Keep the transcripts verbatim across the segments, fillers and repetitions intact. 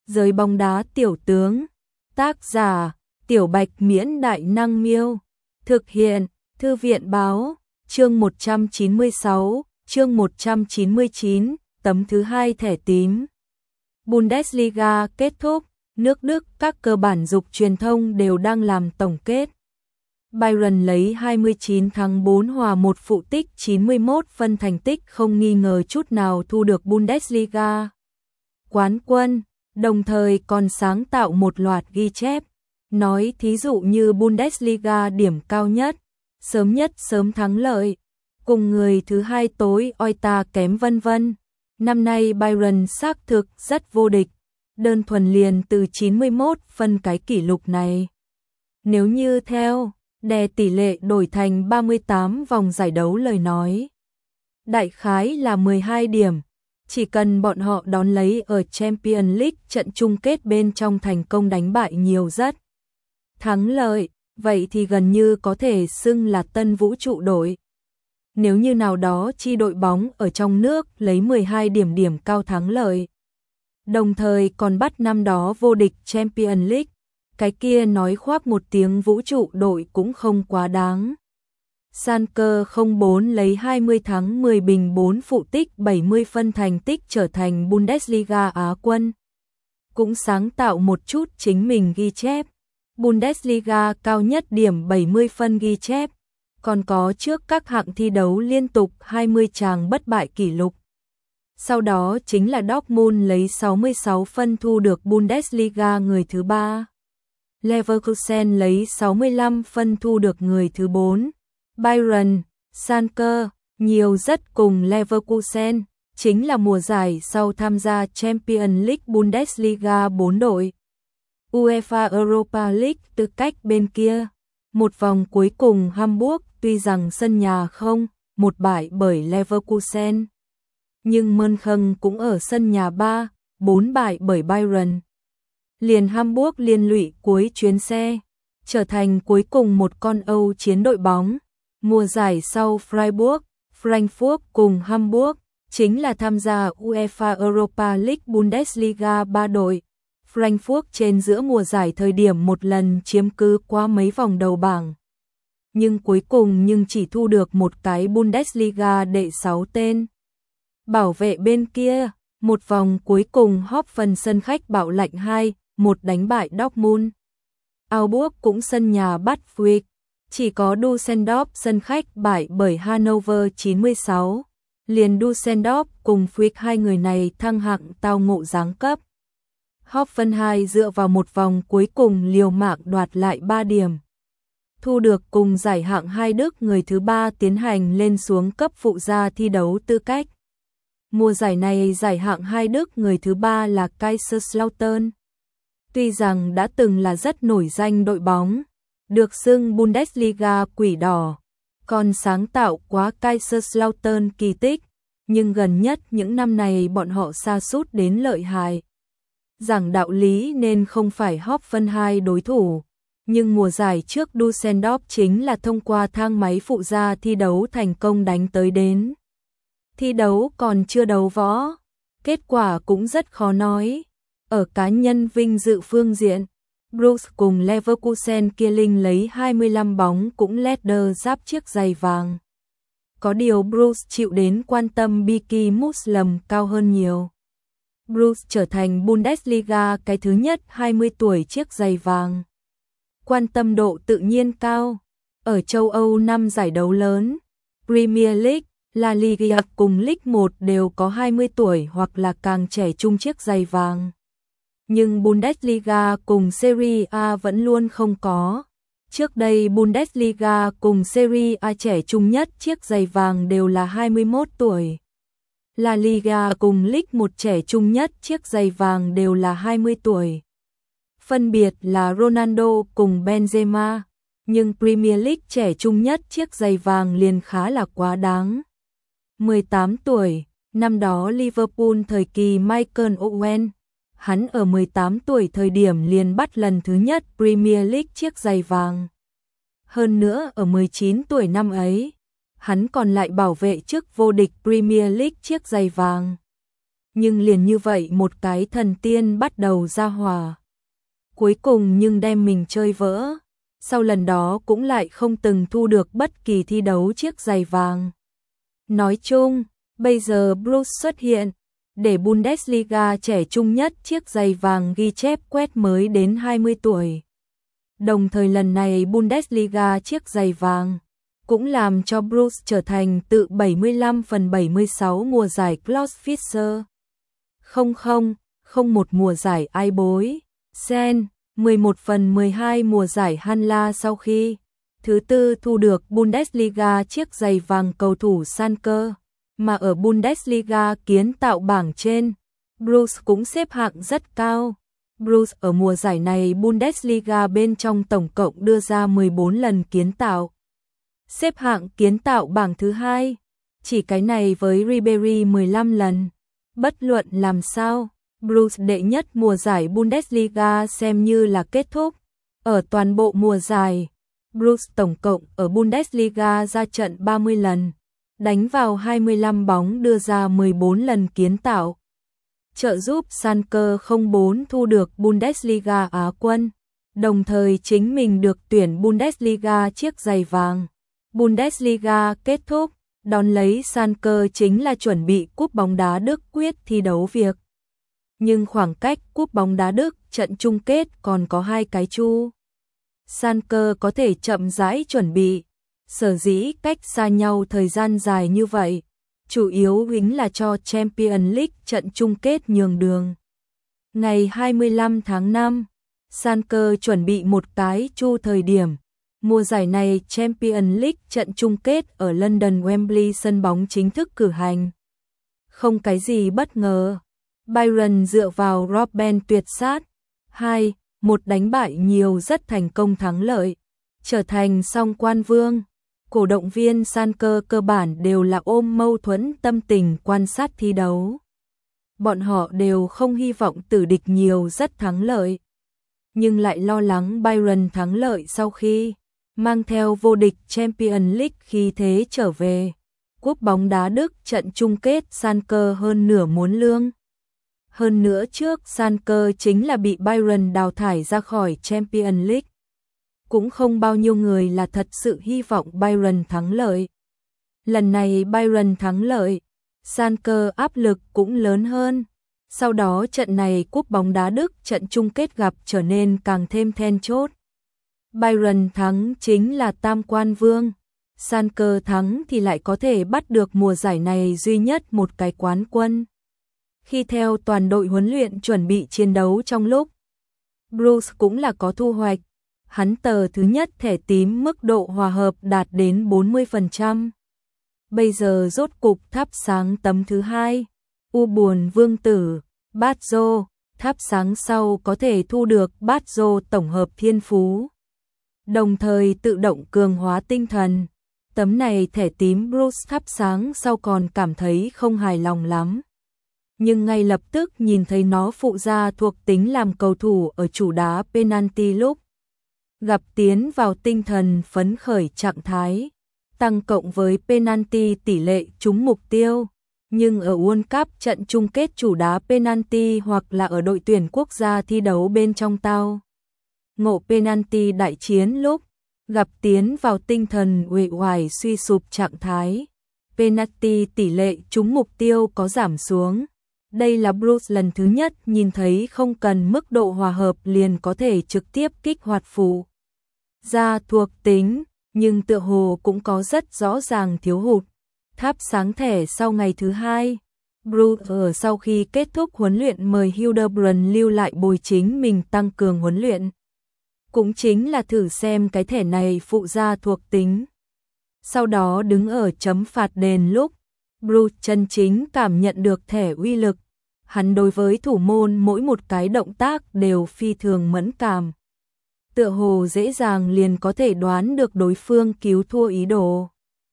Giới bóng đá tiểu tướng. Tác giả: Tiểu Bạch Miễn Đại Năng Miêu. Thực hiện: Thư viện Báo. Chương một trăm chín mươi sáu, chương một trăm chín mươi chín, tấm thứ hai thẻ tím. Bundesliga kết thúc, nước Đức các cơ bản dục truyền thông đều đang làm tổng kết. Bayern lấy hai mươi chín thắng bốn hòa một phụ tích chín mươi mốt phân, thành tích không nghi ngờ chút nào thu được Bundesliga quán quân, đồng thời còn sáng tạo một loạt ghi chép. Nói thí dụ như Bundesliga điểm cao nhất, sớm nhất sớm thắng lợi, cùng người thứ hai tối oi ta kém vân vân. Năm nay Bayern xác thực rất vô địch, đơn thuần liền từ chín mươi mốt phân cái kỷ lục này. Nếu như theo đè tỷ lệ đổi thành ba mươi tám vòng giải đấu lời nói, đại khái là mười hai điểm, chỉ cần bọn họ đón lấy ở Champions League trận chung kết bên trong thành công đánh bại nhiều rất thắng lợi, vậy thì gần như có thể xưng là tân vũ trụ đội. Nếu như nào đó chi đội bóng ở trong nước lấy mười hai điểm điểm cao thắng lợi, đồng thời còn bắt năm đó vô địch Champions League, cái kia nói khoác một tiếng vũ trụ đội cũng không quá đáng. Schalke không bốn lấy hai mươi thắng mười bình bốn phụ tích bảy mươi phân, thành tích trở thành Bundesliga Á quân. Cũng sáng tạo một chút chính mình ghi chép. Bundesliga cao nhất điểm bảy mươi phân ghi chép, còn có trước các hạng thi đấu liên tục hai mươi tràng bất bại kỷ lục. Sau đó chính là Dortmund lấy sáu mươi sáu phân thu được Bundesliga người thứ ba. Leverkusen lấy sáu mươi lăm phân thu được người thứ bốn. Bayern, Schalke, nhiều rất cùng Leverkusen, chính là mùa giải sau tham gia Champions League Bundesliga bốn đội. UEFA Europa League tư cách bên kia. Một vòng cuối cùng Hamburg tuy rằng sân nhà không một bại bởi Leverkusen, nhưng Mönchen cũng ở sân nhà ba bốn bại bởi Bayern. Liền Hamburg liên lụy cuối chuyến xe, trở thành cuối cùng một con Âu chiến đội bóng. Mùa giải sau Freiburg, Frankfurt cùng Hamburg chính là tham gia UEFA Europa League Bundesliga ba đội. Frankfurt trên giữa mùa giải thời điểm một lần chiếm cứ qua mấy vòng đầu bảng, nhưng cuối cùng nhưng chỉ thu được một cái Bundesliga đệ sáu tên. Bảo vệ bên kia, một vòng cuối cùng Hoffen sân khách bạo lạnh hai một đánh bại Dortmund. Augsburg cũng sân nhà bắt Freiburg, chỉ có Düsseldorf sân khách bại bởi Hannover chín mươi sáu. Liền Düsseldorf cùng Freiburg hai người này thăng hạng tao ngộ giáng cấp. Hoffenheim dựa vào một vòng cuối cùng liều mạng đoạt lại ba điểm, thu được cùng giải hạng hai Đức người thứ ba tiến hành lên xuống cấp phụ gia thi đấu tư cách. Mùa giải này giải hạng hai Đức người thứ ba là Kaiserslautern. Tuy rằng đã từng là rất nổi danh đội bóng, được xưng Bundesliga quỷ đỏ, còn sáng tạo quá Kaiserslautern kỳ tích, nhưng gần nhất những năm này bọn họ sa sút đến lợi hại. Giảng đạo lý nên không phải Hoffenheim đối thủ, nhưng mùa giải trước Düsseldorf chính là thông qua thang máy phụ gia thi đấu thành công đánh tới đến. Thi đấu còn chưa đấu võ, kết quả cũng rất khó nói. Ở cá nhân vinh dự phương diện, Bruce cùng Leverkusen kia linh lấy hai mươi lăm bóng cũng Leder giáp chiếc giày vàng. Có điều Bruce chịu đến quan tâm Biki Muslim cao hơn nhiều. Bruce trở thành Bundesliga cái thứ nhất hai mươi tuổi chiếc giày vàng. Quan tâm độ tự nhiên cao. Ở châu Âu năm giải đấu lớn, Premier League, La Liga cùng League một đều có hai mươi tuổi hoặc là càng trẻ trung chiếc giày vàng. Nhưng Bundesliga cùng Serie A vẫn luôn không có. Trước đây Bundesliga cùng Serie A trẻ trung nhất chiếc giày vàng đều là hai mươi mốt tuổi. La Liga cùng League một trẻ trung nhất chiếc giày vàng đều là hai mươi tuổi. Phân biệt là Ronaldo cùng Benzema, nhưng Premier League trẻ trung nhất chiếc giày vàng liền khá là quá đáng. mười tám tuổi, năm đó Liverpool thời kỳ Michael Owen, hắn ở mười tám tuổi thời điểm liền bắt lần thứ nhất Premier League chiếc giày vàng. Hơn nữa ở mười chín tuổi năm ấy, hắn còn lại bảo vệ chức vô địch Premier League chiếc giày vàng. Nhưng liền như vậy một cái thần tiên bắt đầu ra hòa. Cuối cùng nhưng đem mình chơi vỡ. Sau lần đó cũng lại không từng thu được bất kỳ thi đấu chiếc giày vàng. Nói chung, bây giờ Bruce xuất hiện, để Bundesliga trẻ trung nhất chiếc giày vàng ghi chép quét mới đến hai mươi tuổi. Đồng thời lần này Bundesliga chiếc giày vàng cũng làm cho Bruce trở thành tự bảy mươi lăm phần bảy mươi sáu mùa giải Klaus Fischer. Không không, không một mùa giải ai bối. Sen, mười một phần mười hai mùa giải Hanla sau khi thứ tư thu được Bundesliga chiếc giày vàng cầu thủ Sanker, mà ở Bundesliga kiến tạo bảng trên, Bruce cũng xếp hạng rất cao. Bruce ở mùa giải này Bundesliga bên trong tổng cộng đưa ra mười bốn lần kiến tạo. Xếp hạng kiến tạo bảng thứ hai, chỉ cái này với Ribery mười lăm lần. Bất luận làm sao, Bruce đệ nhất mùa giải Bundesliga xem như là kết thúc. Ở toàn bộ mùa giải, Bruce tổng cộng ở Bundesliga ra trận ba mươi lần, đánh vào hai mươi lăm bóng đưa ra mười bốn lần kiến tạo. Trợ giúp Sanker không bốn thu được Bundesliga Á quân, đồng thời chính mình được tuyển Bundesliga chiếc giày vàng. Bundesliga kết thúc, đón lấy Sanker chính là chuẩn bị cúp bóng đá Đức quyết thi đấu việc. Nhưng khoảng cách cúp bóng đá Đức trận chung kết còn có hai cái chu. Sanker có thể chậm rãi chuẩn bị, sở dĩ cách xa nhau thời gian dài như vậy, chủ yếu chính là cho Champions League trận chung kết nhường đường. Ngày hai mươi lăm tháng năm, Sanker chuẩn bị một cái chu thời điểm. Mùa giải này Champions League trận chung kết ở London Wembley sân bóng chính thức cử hành. Không cái gì bất ngờ, Bayern dựa vào Robben tuyệt sát, hai một đánh bại nhiều rất thành công thắng lợi, trở thành song quan vương. Cổ động viên Sanker cơ bản đều là ôm mâu thuẫn tâm tình quan sát thi đấu. Bọn họ đều không hy vọng tử địch nhiều rất thắng lợi, nhưng lại lo lắng Bayern thắng lợi sau khi mang theo vô địch Champions League khi thế trở về. Cúp bóng đá Đức trận chung kết Sanker hơn nửa muốn lương. Hơn nữa trước Sanker chính là bị Bayern đào thải ra khỏi Champions League. Cũng không bao nhiêu người là thật sự hy vọng Bayern thắng lợi. Lần này Bayern thắng lợi, Sanker áp lực cũng lớn hơn. Sau đó trận này cúp bóng đá Đức trận chung kết gặp trở nên càng thêm then chốt. Bayern thắng chính là tam quan vương, Sanker thắng thì lại có thể bắt được mùa giải này duy nhất một cái quán quân. Khi theo toàn đội huấn luyện chuẩn bị chiến đấu trong lúc, Bruce cũng là có thu hoạch. Hắn tờ thứ nhất thẻ tím mức độ hòa hợp đạt đến bốn mươi phần trăm. Bây giờ rốt cục thắp sáng tấm thứ hai. U buồn vương tử, bát rô, thắp sáng sau có thể thu được bát rô tổng hợp thiên phú. Đồng thời tự động cường hóa tinh thần. Tấm này thẻ tím Bruce thắp sáng sau còn cảm thấy không hài lòng lắm. Nhưng ngay lập tức nhìn thấy nó phụ ra thuộc tính làm cầu thủ ở chủ đá penalty lúc gặp tiến vào tinh thần phấn khởi trạng thái, tăng cộng với penalty tỷ lệ trúng mục tiêu. Nhưng ở World Cup trận chung kết chủ đá penalty hoặc là ở đội tuyển quốc gia thi đấu bên trong tao ngộ penalty đại chiến lúc gặp tiến vào tinh thần uể oải suy sụp trạng thái, penalty tỷ lệ trúng mục tiêu có giảm xuống. Đây là Bruce lần thứ nhất nhìn thấy không cần mức độ hòa hợp liền có thể trực tiếp kích hoạt phụ ra thuộc tính, nhưng tựa hồ cũng có rất rõ ràng thiếu hụt. Thắp sáng thẻ sau ngày thứ hai, Bruce ở sau khi kết thúc huấn luyện mời Hildebrand lưu lại bồi chính mình tăng cường huấn luyện. Cũng chính là thử xem cái thẻ này phụ ra thuộc tính. Sau đó đứng ở chấm phạt đền lúc, Bruce chân chính cảm nhận được thẻ uy lực. Hắn đối với thủ môn mỗi một cái động tác đều phi thường mẫn cảm. Tựa hồ dễ dàng liền có thể đoán được đối phương cứu thua ý đồ.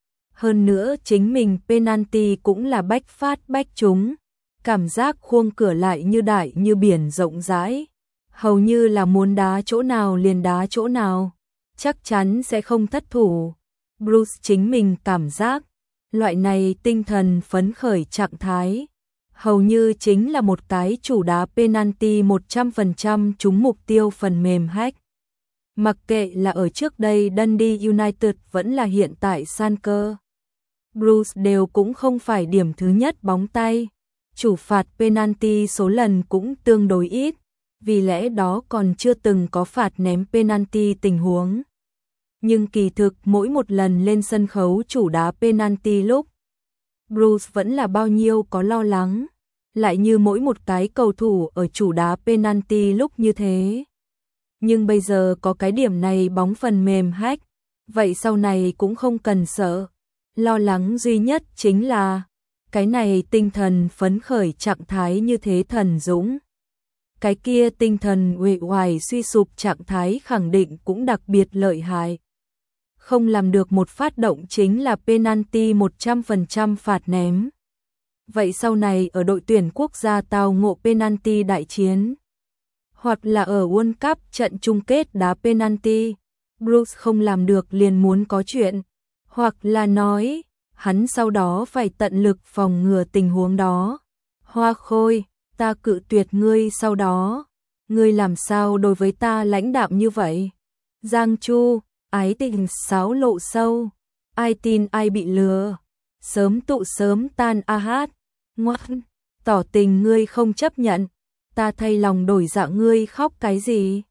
Hơn nữa chính mình penalty cũng là bách phát bách trúng. Cảm giác khuôn cửa lại như đại như biển rộng rãi. Hầu như là muốn đá chỗ nào liền đá chỗ nào. Chắc chắn sẽ không thất thủ. Bruce chính mình cảm giác loại này tinh thần phấn khởi trạng thái hầu như chính là một cái chủ đá penalty một trăm phần trăm trúng mục tiêu phần mềm hack. Mặc kệ là ở trước đây Dundee United vẫn là hiện tại Schalke, Blues đều cũng không phải điểm thứ nhất bóng tay. Chủ phạt penalty số lần cũng tương đối ít, vì lẽ đó còn chưa từng có phạt ném penalty tình huống. Nhưng kỳ thực mỗi một lần lên sân khấu chủ đá penalty lúc, Blues vẫn là bao nhiêu có lo lắng, lại như mỗi một cái cầu thủ ở chủ đá penalty lúc như thế. Nhưng bây giờ có cái điểm này bóng phần mềm hack, vậy sau này cũng không cần sợ. Lo lắng duy nhất chính là cái này tinh thần phấn khởi trạng thái như thế thần dũng. Cái kia tinh thần uể oải suy sụp trạng thái khẳng định cũng đặc biệt lợi hại. Không làm được một phát động chính là penalty một trăm phần trăm phạt ném. Vậy sau này ở đội tuyển quốc gia tao ngộ penalty đại chiến, hoặc là ở World Cup trận chung kết đá penalty, Bruce không làm được liền muốn có chuyện, hoặc là nói, hắn sau đó phải tận lực phòng ngừa tình huống đó. Hoa Khôi, ta cự tuyệt ngươi sau đó, ngươi làm sao đối với ta lãnh đạm như vậy? Giang Chu, ái tình sáo lộ sâu, ai tin ai bị lừa, sớm tụ sớm tan a hát, ngoan, tỏ tình ngươi không chấp nhận, ta thay lòng đổi dạ ngươi khóc cái gì?